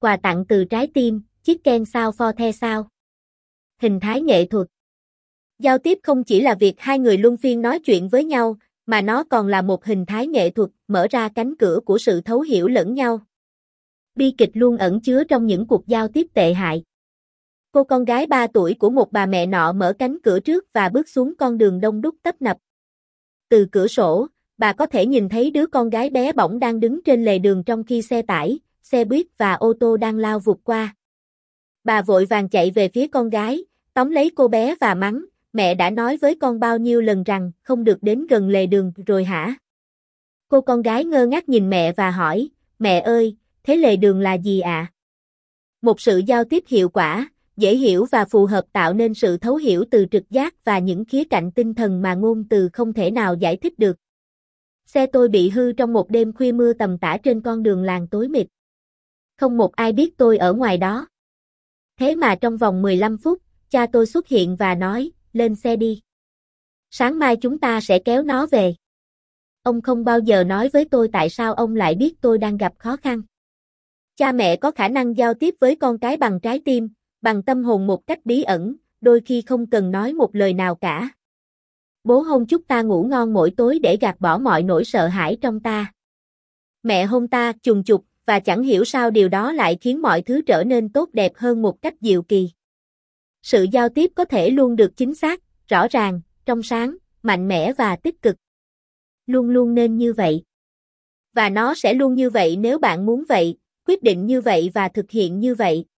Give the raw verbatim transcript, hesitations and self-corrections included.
Quà tặng từ trái tim, Chicken sao for the sao. Hình thái nghệ thuật. Giao tiếp không chỉ là việc hai người luân phiên nói chuyện với nhau, mà nó còn là một hình thái nghệ thuật, mở ra cánh cửa của sự thấu hiểu lẫn nhau. Bi kịch luôn ẩn chứa trong những cuộc giao tiếp tệ hại. Cô con gái ba tuổi của một bà mẹ nọ mở cánh cửa trước và bước xuống con đường đông đúc tấp nập. Từ cửa sổ, bà có thể nhìn thấy đứa con gái bé bỏng đang đứng trên lề đường trong khi xe tải, xe buýt và ô tô đang lao vụt qua. Bà vội vàng chạy về phía con gái, tóm lấy cô bé và mắng, mẹ đã nói với con bao nhiêu lần rằng không được đến gần lề đường rồi hả? Cô con gái ngơ ngác nhìn mẹ và hỏi, mẹ ơi, thế lề đường là gì ạ? À? Một sự giao tiếp hiệu quả, dễ hiểu và phù hợp tạo nên sự thấu hiểu từ trực giác và những khía cạnh tinh thần mà ngôn từ không thể nào giải thích được. Xe tôi bị hư trong một đêm khuya mưa tầm tã trên con đường làng tối mịt. Không một ai biết tôi ở ngoài đó. Thế mà trong vòng mười lăm phút, cha tôi xuất hiện và nói, lên xe đi. Sáng mai chúng ta sẽ kéo nó về. Ông không bao giờ nói với tôi tại sao ông lại biết tôi đang gặp khó khăn. Cha mẹ có khả năng giao tiếp với con cái bằng trái tim, bằng tâm hồn một cách bí ẩn, đôi khi không cần nói một lời nào cả. Bố hôn chúc ta ngủ ngon mỗi tối để gạt bỏ mọi nỗi sợ hãi trong ta. Mẹ hôn ta chùng chục, và chẳng hiểu sao điều đó lại khiến mọi thứ trở nên tốt đẹp hơn một cách diệu kỳ. Sự giao tiếp có thể luôn được chính xác, rõ ràng, trong sáng, mạnh mẽ và tích cực. Luôn luôn nên như vậy. Và nó sẽ luôn như vậy nếu bạn muốn vậy, quyết định như vậy và thực hiện như vậy.